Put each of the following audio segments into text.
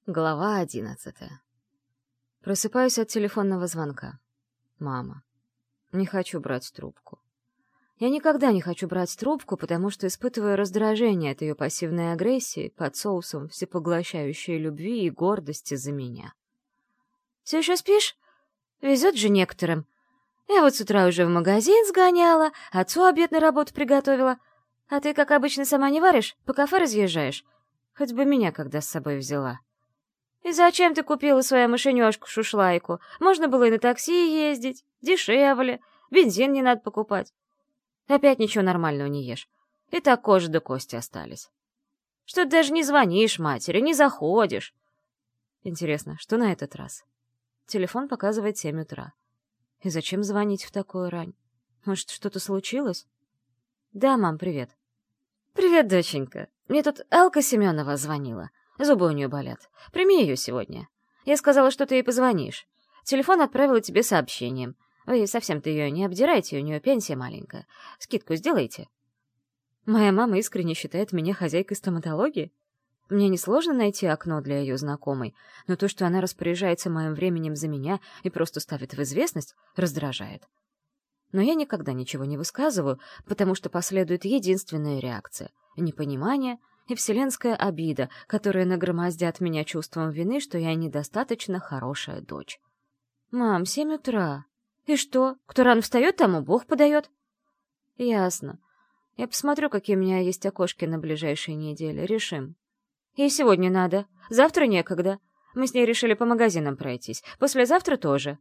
Глава 11. Просыпаюсь от телефонного звонка. Мама. Не хочу брать трубку. Я никогда не хочу брать трубку, потому что испытываю раздражение от ее пассивной агрессии под соусом всепоглощающей любви и гордости за меня. «Все еще спишь? Везет же некоторым. Я вот с утра уже в магазин сгоняла, отцу обед на работу приготовила. А ты, как обычно, сама не варишь, по кафе разъезжаешь. Хоть бы меня когда с собой взяла. И зачем ты купила свою машинёшку-шушлайку? Можно было и на такси ездить, дешевле, бензин не надо покупать. Опять ничего нормального не ешь. И так кожа до кости остались. Что ты даже не звонишь матери, не заходишь. Интересно, что на этот раз? Телефон показывает 7 утра. И зачем звонить в такую рань? Может, что-то случилось? Да, мам, привет. Привет, доченька. Мне тут Алка Семенова звонила. Зубы у нее болят. Прими ее сегодня. Я сказала, что ты ей позвонишь. Телефон отправила тебе сообщением. Вы совсем-то ее не обдирайте, у нее пенсия маленькая. Скидку сделайте. Моя мама искренне считает меня хозяйкой стоматологии. Мне несложно найти окно для ее знакомой, но то, что она распоряжается моим временем за меня и просто ставит в известность, раздражает. Но я никогда ничего не высказываю, потому что последует единственная реакция — непонимание и вселенская обида, которые нагромоздят меня чувством вины, что я недостаточно хорошая дочь. «Мам, 7 утра. И что? Кто рано встает, тому Бог подает?» «Ясно. Я посмотрю, какие у меня есть окошки на ближайшие недели. Решим. Ей сегодня надо. Завтра некогда. Мы с ней решили по магазинам пройтись. Послезавтра тоже.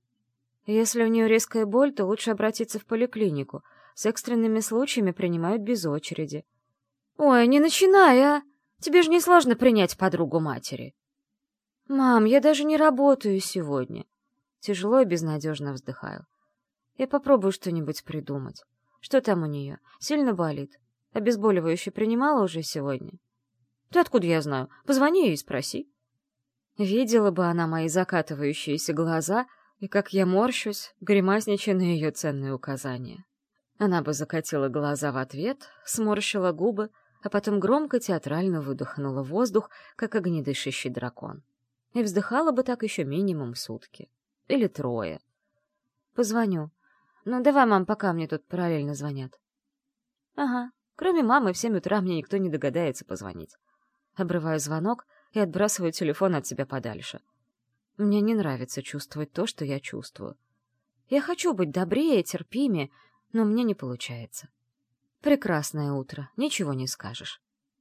Если у нее резкая боль, то лучше обратиться в поликлинику. С экстренными случаями принимают без очереди. Ой, не начинай, а! Тебе же несложно принять подругу матери. Мам, я даже не работаю сегодня. Тяжело и безнадежно вздыхаю. Я попробую что-нибудь придумать. Что там у нее? Сильно болит? Обезболивающее принимала уже сегодня? Да откуда я знаю? Позвони ей и спроси. Видела бы она мои закатывающиеся глаза и как я морщусь, гримасничая на ее ценные указания. Она бы закатила глаза в ответ, сморщила губы, а потом громко театрально выдохнула воздух, как огнедышащий дракон. И вздыхала бы так еще минимум сутки. Или 3. Позвоню. Ну, давай, мам, пока мне тут параллельно звонят. Ага, кроме мамы в 7 утра мне никто не догадается позвонить. Обрываю звонок и отбрасываю телефон от себя подальше. Мне не нравится чувствовать то, что я чувствую. Я хочу быть добрее, терпимее, но мне не получается. Прекрасное утро, ничего не скажешь.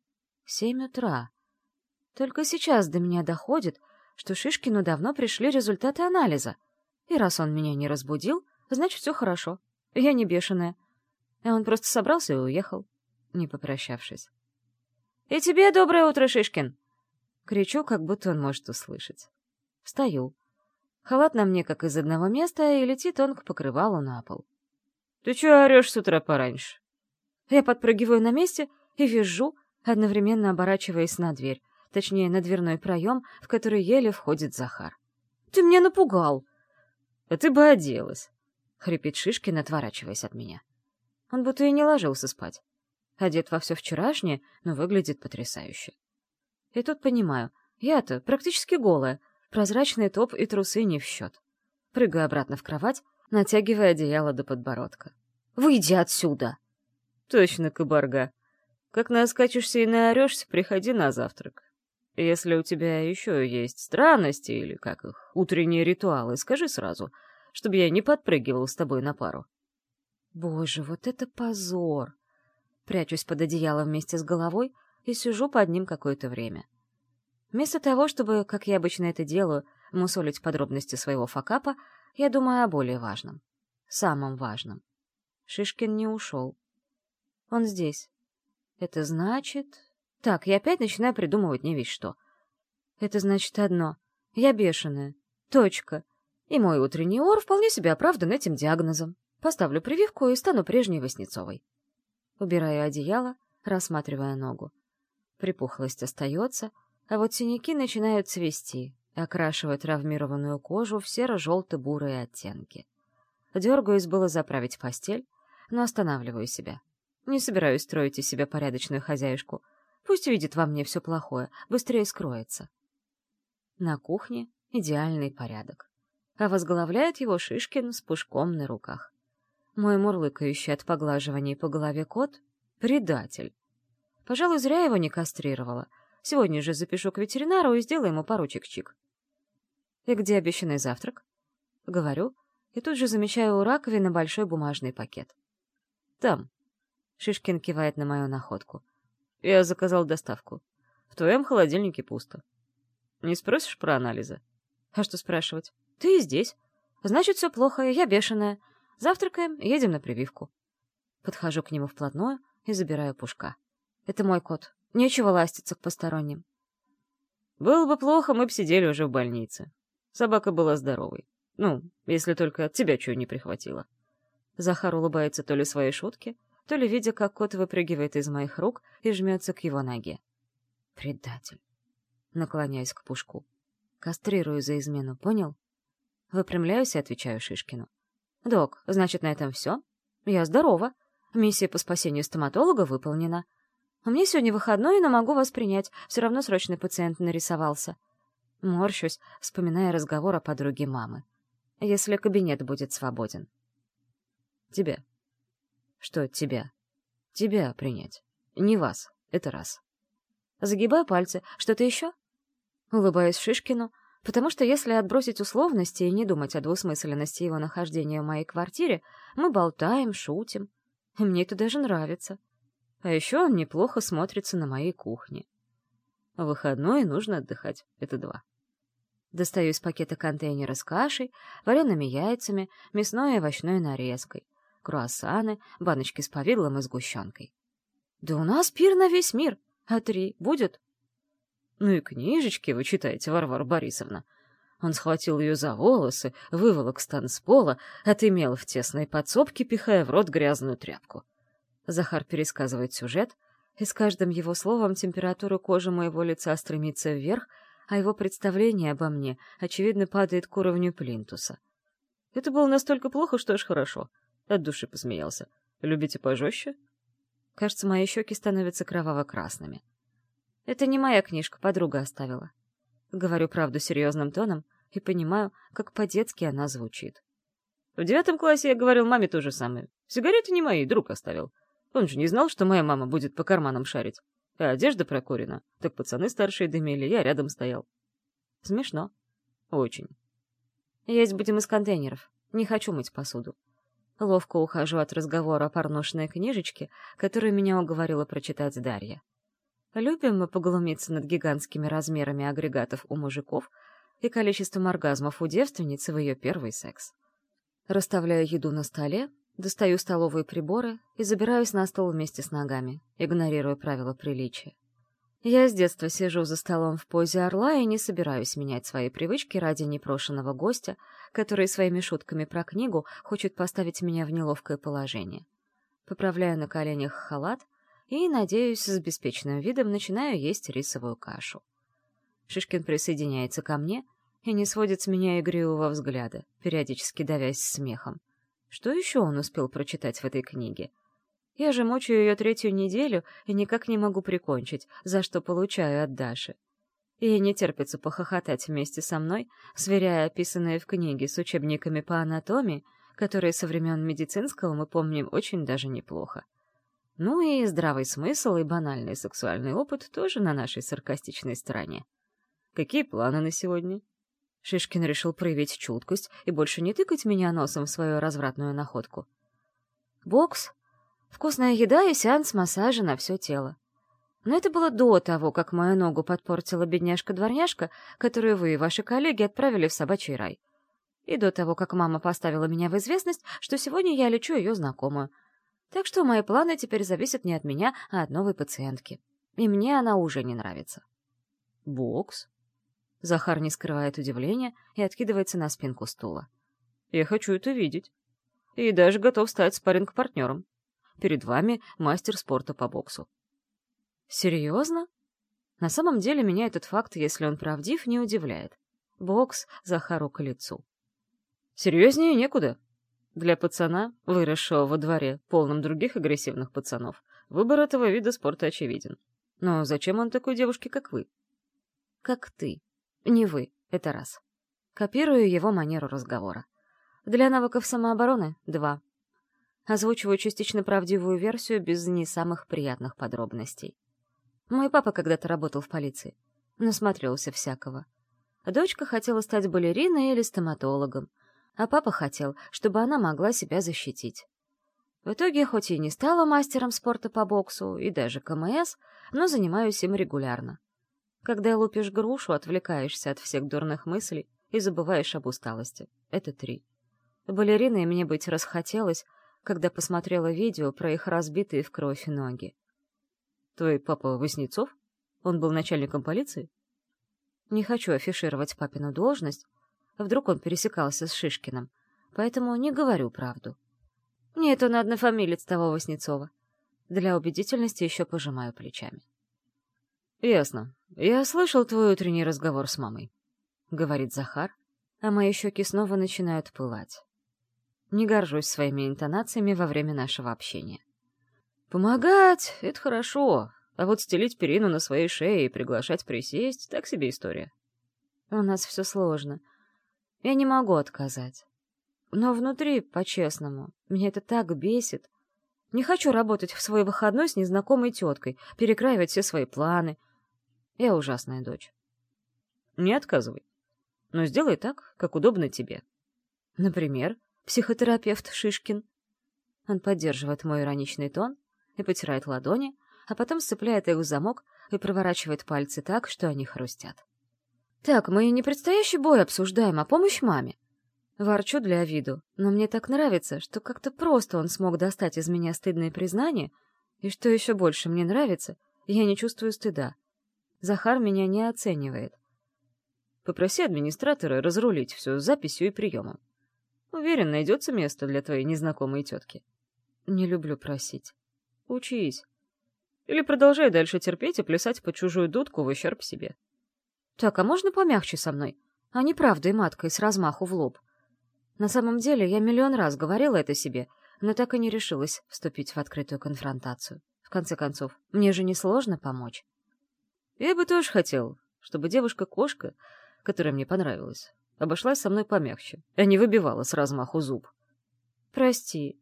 7 утра. Только сейчас до меня доходит, что Шишкину давно пришли результаты анализа. И раз он меня не разбудил, значит, все хорошо. Я не бешеная. А он просто собрался и уехал, не попрощавшись. «И тебе доброе утро, Шишкин!» Кричу, как будто он может услышать. Встаю. Халат на мне как из одного места, и летит он к покрывалу на пол. «Ты чё орёшь с утра пораньше?» Я подпрыгиваю на месте и визжу, одновременно оборачиваясь на дверь, точнее, на дверной проем, в который еле входит Захар. «Ты меня напугал!» «А ты бы оделась!» — хрипит Шишкин, отворачиваясь от меня. Он будто и не ложился спать. Одет во все вчерашнее, но выглядит потрясающе. И тут понимаю, я-то практически голая, прозрачный топ и трусы не в счет. Прыгаю обратно в кровать, натягивая одеяло до подбородка. «Выйди отсюда!» «Точно, кабарга. Как наскачешься и наорешься, приходи на завтрак. Если у тебя еще есть странности или, как их, утренние ритуалы, скажи сразу, чтобы я не подпрыгивал с тобой на пару». Боже, вот это позор! Прячусь под одеяло вместе с головой и сижу под ним какое-то время. Вместо того, чтобы, как я обычно это делаю, мусолить подробности своего факапа, я думаю о более важном. Самом важном. Шишкин не ушел. Он здесь. Это значит... Так, я опять начинаю придумывать не весь что. Это значит одно. Я бешеная. Точка. И мой утренний ор вполне себе оправдан этим диагнозом. Поставлю прививку и стану прежней Васнецовой. Убираю одеяло, рассматривая ногу. Припухлость остается, а вот синяки начинают цвести, окрашивая травмированную кожу в серо-желто-бурые оттенки. Дергаюсь было заправить постель, но останавливаю себя. Не собираюсь строить из себя порядочную хозяюшку. Пусть видит во мне все плохое, быстрее скроется. На кухне идеальный порядок. А возглавляет его Шишкин с пушком на руках. Мой мурлыкающий от поглаживаний по голове кот — предатель. Пожалуй, зря его не кастрировала. Сегодня же запишу к ветеринару и сделаю ему пару чик-чик. «И где обещанный завтрак?» — говорю, и тут же замечаю у раковины большой бумажный пакет. «Там». Шишкин кивает на мою находку. «Я заказал доставку. В твоем холодильнике пусто. Не спросишь про анализы?» «А что спрашивать? Ты и здесь. Значит, все плохо, я бешеная. Завтракаем, едем на прививку». Подхожу к нему вплотную и забираю Пушка. «Это мой кот. Нечего ластиться к посторонним». «Было бы плохо, мы б сидели уже в больнице. Собака была здоровой. Ну, если только от тебя чего не прихватило». Захар улыбается то ли своей шутке, то ли видя, как кот выпрыгивает из моих рук и жмется к его ноге. «Предатель». Наклоняюсь к Пушку. «Кастрирую за измену, понял?» Выпрямляюсь и отвечаю Шишкину. «Док, значит, на этом все? Я здорова. Миссия по спасению стоматолога выполнена. У меня сегодня выходной, но могу вас принять. Все равно срочный пациент нарисовался». Морщусь, вспоминая разговор о подруге мамы. «Если кабинет будет свободен». «Тебя». «Что тебя?» «Тебя принять. Не вас. Это раз». Загибаю пальцы. «Что-то еще?» Улыбаюсь Шишкину, потому что если отбросить условности и не думать о двусмысленности его нахождения в моей квартире, мы болтаем, шутим. И мне это даже нравится. А еще он неплохо смотрится на моей кухне. В выходной нужно отдыхать. Это два. Достаю из пакета контейнеры с кашей, вареными яйцами, мясной и овощной нарезкой, круассаны, баночки с повидлом и сгущенкой. «Да у нас пир на весь мир! А 3 будет?» «Ну и книжечки вы читаете, Варвара Борисовна». Он схватил ее за волосы, выволок с танцпола, отымел в тесной подсобке, пихая в рот грязную тряпку. Захар пересказывает сюжет, и с каждым его словом температура кожи моего лица стремится вверх, а его представление обо мне, очевидно, падает к уровню плинтуса. «Это было настолько плохо, что аж хорошо». От души посмеялся. «Любите пожестче?» Кажется, мои щеки становятся кроваво-красными. «Это не моя книжка, подруга оставила». Говорю правду серьезным тоном и понимаю, как по-детски она звучит. В 9 классе я говорил маме то же самое. Сигареты не мои, друг оставил. Он же не знал, что моя мама будет по карманам шарить. А одежда прокурена. Так пацаны старшие дымили, я рядом стоял. Смешно. Очень. Есть будем из контейнеров. Не хочу мыть посуду. Ловко ухожу от разговора о порношной книжечке, которую меня уговорила прочитать Дарья. Любим мы поглумиться над гигантскими размерами агрегатов у мужиков и количеством оргазмов у девственницы в ее первый секс. Расставляю еду на столе, достаю столовые приборы и забираюсь на стол вместе с ногами, игнорируя правила приличия. Я с детства сижу за столом в позе орла и не собираюсь менять свои привычки ради непрошенного гостя, который своими шутками про книгу хочет поставить меня в неловкое положение. Поправляю на коленях халат и, надеюсь, с беспечным видом начинаю есть рисовую кашу. Шишкин присоединяется ко мне и не сводит с меня игривого взгляда, периодически давясь смехом. Что еще он успел прочитать в этой книге? Я же мучаю ее 3-ю неделю и никак не могу прикончить, за что получаю от Даши. Ей не терпится похохотать вместе со мной, сверяя описанные в книге с учебниками по анатомии, которые со времен медицинского мы помним очень даже неплохо. Ну и здравый смысл и банальный сексуальный опыт тоже на нашей саркастичной стороне. Какие планы на сегодня? Шишкин решил проявить чуткость и больше не тыкать меня носом в свою развратную находку. Бокс, вкусная еда и сеанс массажа на все тело. Но это было до того, как мою ногу подпортила бедняжка-дворняжка, которую вы и ваши коллеги отправили в собачий рай. И до того, как мама поставила меня в известность, что сегодня я лечу ее знакомую. Так что мои планы теперь зависят не от меня, а от новой пациентки. И мне она уже не нравится. Бокс? Захар не скрывает удивления и откидывается на спинку стула. Я хочу это видеть. И даже готов стать спарринг-партнером. Перед вами мастер спорта по боксу. Серьезно? На самом деле меня этот факт, если он правдив, не удивляет. Бокс Захару к лицу. Серьезнее некуда. Для пацана, выросшего во дворе, полном других агрессивных пацанов, выбор этого вида спорта очевиден. Но зачем он такой девушке, как вы? Как ты. Не вы. Это раз. Копирую его манеру разговора. Для навыков самообороны — 2. Озвучиваю частично правдивую версию без не самых приятных подробностей. Мой папа когда-то работал в полиции. Насмотрелся всякого. Дочка хотела стать балериной или стоматологом, а папа хотел, чтобы она могла себя защитить. В итоге, хоть и не стала мастером спорта по боксу и даже КМС, но занимаюсь им регулярно. Когда лупишь грушу, отвлекаешься от всех дурных мыслей и забываешь об усталости. Это 3. Балериной мне быть расхотелось, когда посмотрела видео про их разбитые в кровь ноги. Твой папа Васнецов? Он был начальником полиции? Не хочу афишировать папину должность, вдруг он пересекался с Шишкиным, поэтому не говорю правду. Нет, он однофамилец того Васнецова. Для убедительности еще пожимаю плечами. Ясно. Я слышал твой утренний разговор с мамой, — говорит Захар, а мои щеки снова начинают пылать. Не горжусь своими интонациями во время нашего общения. Помогать — это хорошо, а вот стелить перину на своей шее и приглашать присесть — так себе история. У нас все сложно. Я не могу отказать. Но внутри, по-честному, меня это так бесит. Не хочу работать в свой выходной с незнакомой теткой, перекраивать все свои планы. Я ужасная дочь. Не отказывай. Но сделай так, как удобно тебе. Например, психотерапевт Шишкин. Он поддерживает мой ироничный тон и потирает ладони, а потом сцепляет их в замок и проворачивает пальцы так, что они хрустят. Так, мы не предстоящий бой обсуждаем, а помощь маме. Ворчу для виду, но мне так нравится, что как-то просто он смог достать из меня стыдные признания, и что еще больше мне нравится, я не чувствую стыда. Захар меня не оценивает. Попроси администратора разрулить все с записью и приемом. Уверен, найдется место для твоей незнакомой тетки. Не люблю просить. Учись. Или продолжай дальше терпеть и плясать под чужую дудку в ущерб себе. Так, а можно помягче со мной? А не правдой маткой с размаху в лоб. На самом деле, я миллион раз говорила это себе, но так и не решилась вступить в открытую конфронтацию. В конце концов, мне же несложно помочь. Я бы тоже хотел, чтобы девушка-кошка, которая мне понравилась, обошлась со мной помягче, а не выбивала с размаху зуб. Прости,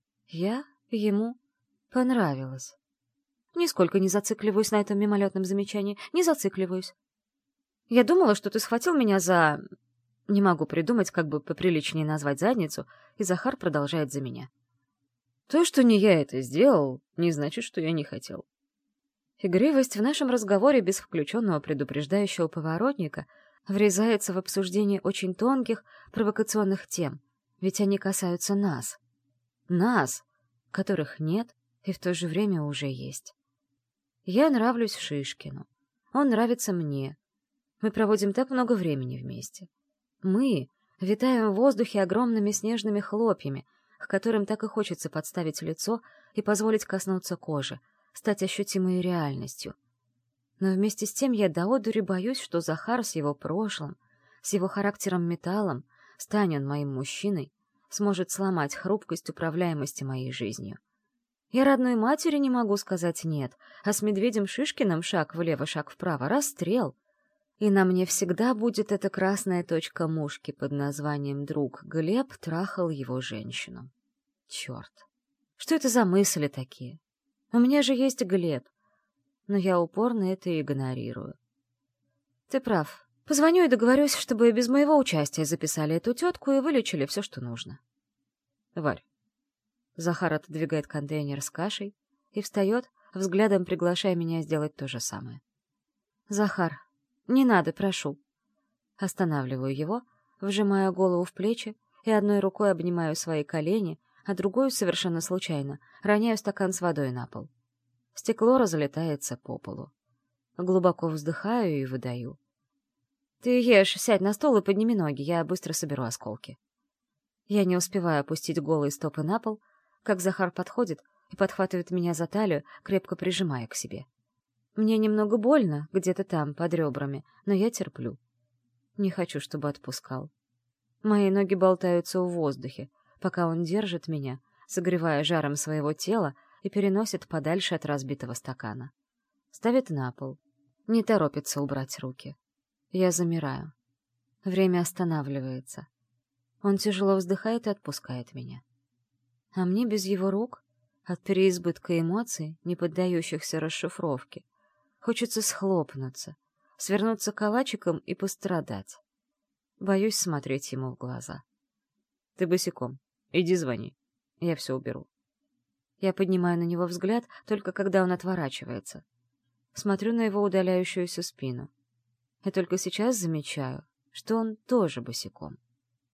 я ему понравилась. Нисколько не зацикливаюсь на этом мимолетном замечании, не зацикливаюсь. Я думала, что ты схватил меня за... Не могу придумать, как бы поприличнее назвать задницу, и Захар продолжает за меня. То, что не я это сделал, не значит, что я не хотел. Игривость в нашем разговоре без включенного предупреждающего поворотника врезается в обсуждение очень тонких, провокационных тем, ведь они касаются нас. Нас, которых нет и в то же время уже есть. Я нравлюсь Шишкину. Он нравится мне. Мы проводим так много времени вместе. Мы витаем в воздухе огромными снежными хлопьями, к которым так и хочется подставить лицо и позволить коснуться кожи, стать ощутимой реальностью. Но вместе с тем я до одури боюсь, что Захар с его прошлым, с его характером-металлом, станет моим мужчиной, сможет сломать хрупкость управляемости моей жизнью. Я родной матери не могу сказать «нет», а с медведем Шишкиным шаг влево, шаг вправо — расстрел. И на мне всегда будет эта красная точка мушки под названием «Друг Глеб трахал его женщину». Черт! Что это за мысли такие? У меня же есть Глеб. Но я упорно это игнорирую. Ты прав. Позвоню и договорюсь, чтобы без моего участия записали эту тетку и вылечили все, что нужно. Варь. Захар отодвигает контейнер с кашей и встает, взглядом приглашая меня сделать то же самое. Захар, не надо, прошу. Останавливаю его, вжимая голову в плечи и одной рукой обнимаю свои колени, а другой, совершенно случайно, роняю стакан с водой на пол. Стекло разлетается по полу. Глубоко вздыхаю и выдаю. Ты ешь, сядь на стол и подними ноги, я быстро соберу осколки. Я не успеваю опустить голые стопы на пол, как Захар подходит и подхватывает меня за талию, крепко прижимая к себе. Мне немного больно, где-то там, под ребрами, но я терплю. Не хочу, чтобы отпускал. Мои ноги болтаются в воздухе, пока он держит меня, согревая жаром своего тела, и переносит подальше от разбитого стакана. Ставит на пол. Не торопится убрать руки. Я замираю. Время останавливается. Он тяжело вздыхает и отпускает меня. А мне без его рук, от переизбытка эмоций, не поддающихся расшифровке, хочется схлопнуться, свернуться калачиком и пострадать. Боюсь смотреть ему в глаза. Ты босиком. Иди звони. Я все уберу. Я поднимаю на него взгляд, только когда он отворачивается. Смотрю на его удаляющуюся спину. И только сейчас замечаю, что он тоже босиком.